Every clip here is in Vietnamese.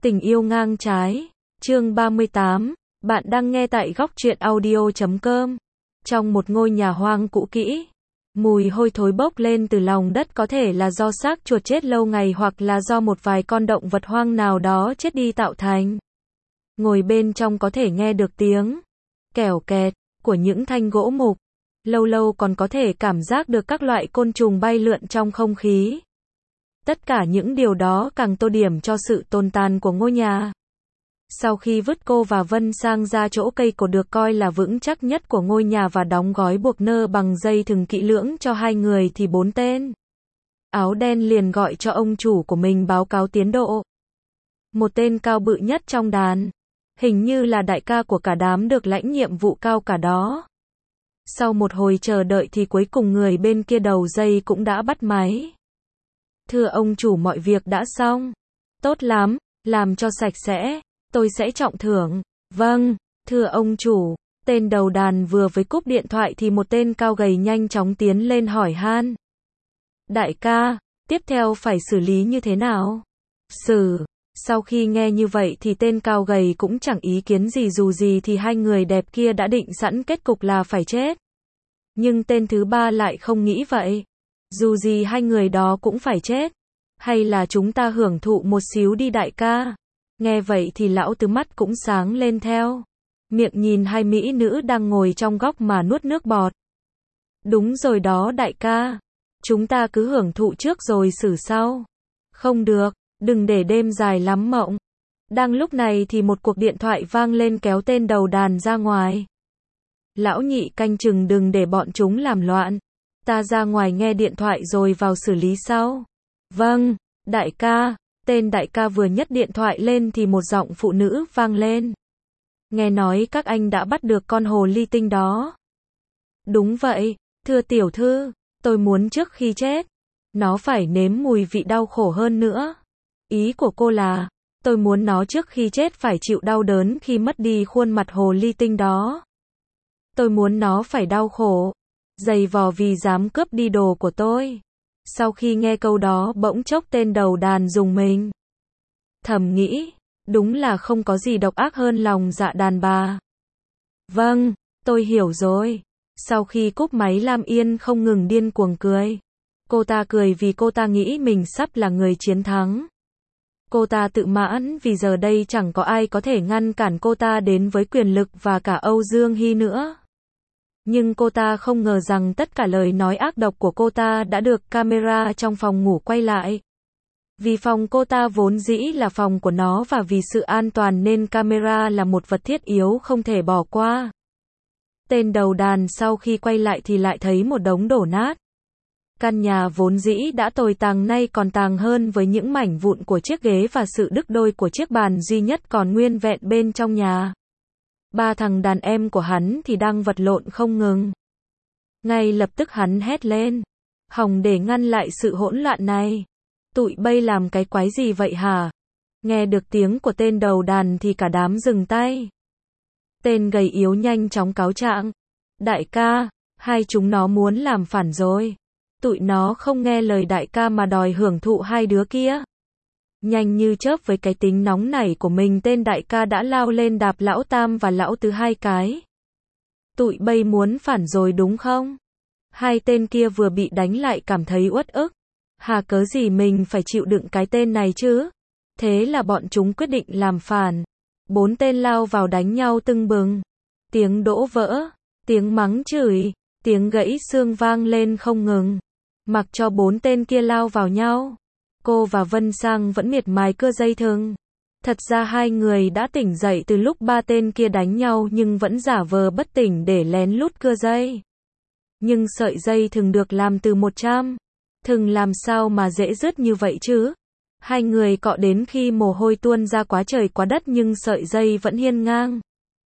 Tình yêu ngang trái. Chương 38. Bạn đang nghe tại góc truyện audio.com. Trong một ngôi nhà hoang cũ kỹ, mùi hôi thối bốc lên từ lòng đất, có thể là do xác chuột chết lâu ngày hoặc là do một vài con động vật hoang nào đó chết đi tạo thành. Ngồi bên trong có thể nghe được tiếng kèo kẹt của những thanh gỗ mục. Lâu lâu còn có thể cảm giác được các loại côn trùng bay lượn trong không khí. Tất cả những điều đó càng tô điểm cho sự tồn tại của ngôi nhà. Sau khi vứt cô và Vân Sang ra chỗ cây cổ được coi là vững chắc nhất của ngôi nhà và đóng gói buộc nơ bằng dây thừng kỹ lưỡng cho hai người, thì bốn tên áo đen liền gọi cho ông chủ của mình báo cáo tiến độ. Một tên cao bự nhất trong đàn, hình như là đại ca của cả đám, được lãnh nhiệm vụ cao cả đó. Sau một hồi chờ đợi thì cuối cùng người bên kia đầu dây cũng đã bắt máy. Thưa ông chủ, mọi việc đã xong. Tốt lắm, làm cho sạch sẽ, tôi sẽ trọng thưởng. Vâng, thưa ông chủ. Tên đầu đàn vừa với cúp điện thoại thì một tên cao gầy nhanh chóng tiến lên hỏi han. Đại ca, tiếp theo phải xử lý như thế nào? Sau khi nghe như vậy thì tên cao gầy cũng chẳng ý kiến gì, dù gì thì hai người đẹp kia đã định sẵn kết cục là phải chết. Nhưng tên thứ ba lại không nghĩ vậy. Dù gì hai người đó cũng phải chết. Hay là chúng ta hưởng thụ một xíu đi đại ca? Nghe vậy thì lão tứ mắt cũng sáng lên theo. Miệng nhìn hai mỹ nữ đang ngồi trong góc mà nuốt nước bọt. Đúng rồi đó đại ca. Chúng ta cứ hưởng thụ trước rồi xử sau. Không được, đừng để đêm dài lắm mộng. Đang lúc này thì một cuộc điện thoại vang lên kéo tên đầu đàn ra ngoài. Lão nhị canh chừng đừng để bọn chúng làm loạn. Ta ra ngoài nghe điện thoại rồi vào xử lý sau. Vâng, đại ca. Tên đại ca vừa nhấc điện thoại lên thì một giọng phụ nữ vang lên. Nghe nói các anh đã bắt được con hồ ly tinh đó. Đúng vậy, thưa tiểu thư, tôi muốn trước khi chết, nó phải nếm mùi vị đau khổ hơn nữa. Ý của cô là, tôi muốn nó trước khi chết phải chịu đau đớn khi mất đi khuôn mặt hồ ly tinh đó. Tôi muốn nó phải đau khổ, giày vò vì dám cướp đi đồ của tôi. Sau khi nghe câu đó bỗng chốc tên đầu đàn rùng mình. Thầm nghĩ, đúng là không có gì độc ác hơn lòng dạ đàn bà. Vâng, tôi hiểu rồi. Sau khi cúp máy Lam Yên không ngừng điên cuồng cười. Cô ta cười vì cô ta nghĩ mình sắp là người chiến thắng. Cô ta tự mãn vì giờ đây chẳng có ai có thể ngăn cản cô ta đến với quyền lực và cả Âu Dương Hy nữa. Nhưng cô ta không ngờ rằng tất cả lời nói ác độc của cô ta đã được camera trong phòng ngủ quay lại. Vì phòng cô ta vốn dĩ là phòng của nó và vì sự an toàn nên camera là một vật thiết yếu không thể bỏ qua. Tên đầu đàn sau khi quay lại thì lại thấy một đống đổ nát. Căn nhà vốn dĩ đã tồi tàn nay còn tàn hơn, với những mảnh vụn của chiếc ghế và sự đứt đôi của chiếc bàn duy nhất còn nguyên vẹn bên trong nhà. Ba thằng đàn em của hắn thì đang vật lộn không ngừng. Ngay lập tức hắn hét lên. Hòng để ngăn lại sự hỗn loạn này. Tụi bay làm cái quái gì vậy hả? Nghe được tiếng của tên đầu đàn thì cả đám dừng tay. Tên gầy yếu nhanh chóng cáo trạng. Đại ca, hai chúng nó muốn làm phản rồi. Tụi nó không nghe lời đại ca mà đòi hưởng thụ hai đứa kia. Nhanh như chớp với cái tính nóng nảy của mình, tên đại ca đã lao lên đạp lão tam và lão tứ hai cái. Tụi bay muốn phản rồi đúng không? Hai tên kia vừa bị đánh lại cảm thấy uất ức. Hà cớ gì mình phải chịu đựng cái tên này chứ? Thế là bọn chúng quyết định làm phản. Bốn tên lao vào đánh nhau tưng bừng. Tiếng đổ vỡ, tiếng mắng chửi, tiếng gãy xương vang lên không ngừng. Mặc cho bốn tên kia lao vào nhau, cô và Vân Sang vẫn miệt mài cưa dây thừng. Thật ra hai người đã tỉnh dậy từ lúc ba tên kia đánh nhau nhưng vẫn giả vờ bất tỉnh để lén lút cưa dây. Nhưng sợi dây thừng được làm từ 100. Thừng làm sao mà dễ rứt như vậy chứ? Hai người cọ đến khi mồ hôi tuôn ra quá trời quá đất nhưng sợi dây vẫn hiên ngang.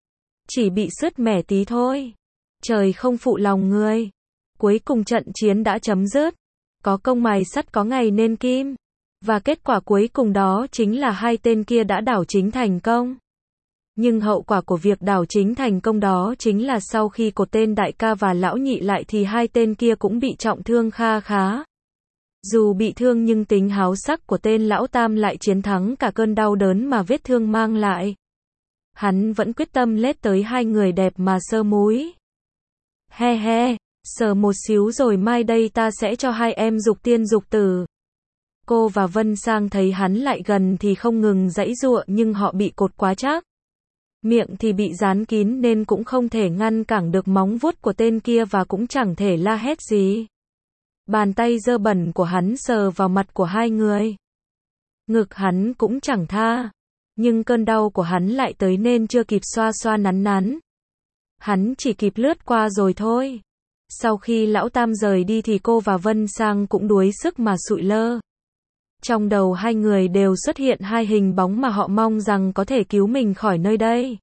Chỉ bị sứt mẻ tí thôi. Trời không phụ lòng người. Cuối cùng trận chiến đã chấm dứt. Có công mài sắt có ngày nên kim. Và kết quả cuối cùng đó chính là hai tên kia đã đảo chính thành công. Nhưng hậu quả của việc đảo chính thành công đó chính là sau khi cột tên đại ca và lão nhị lại thì hai tên kia cũng bị trọng thương kha khá. Dù bị thương nhưng tính háo sắc của tên lão tam lại chiến thắng cả cơn đau đớn mà vết thương mang lại. Hắn vẫn quyết tâm lết tới hai người đẹp mà sơ múi. He he, sờ một xíu rồi mai đây ta sẽ cho hai em dục tiên dục tử. Cô và Vân Sang thấy hắn lại gần thì không ngừng giãy giụa nhưng họ bị cột quá chắc. Miệng thì bị dán kín nên cũng không thể ngăn cản được móng vuốt của tên kia và cũng chẳng thể la hét gì. Bàn tay dơ bẩn của hắn sờ vào mặt của hai người. Ngực hắn cũng chẳng tha. Nhưng cơn đau của hắn lại tới nên chưa kịp xoa xoa nắn nắn. Hắn chỉ kịp lướt qua rồi thôi. Sau khi lão tam rời đi thì cô và Vân Sang cũng đuối sức mà sụi lơ. Trong đầu hai người đều xuất hiện hai hình bóng mà họ mong rằng có thể cứu mình khỏi nơi đây.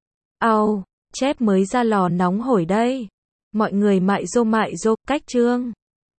Ao, chép mới ra lò nóng hổi đây. Mọi người mại dô, cách chương.